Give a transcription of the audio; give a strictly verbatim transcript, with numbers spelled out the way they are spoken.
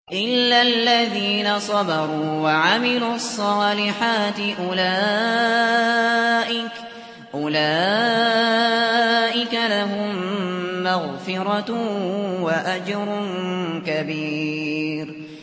إِلَّا الَّذِينَ صَبَرُوا وَعَمِلُوا الصَّالِحَاتِ أُولَئِكَ أُولَئِكَ لَهُم مَّغْفِرَةٌ وَأَجْرٌ كَبِيرٌ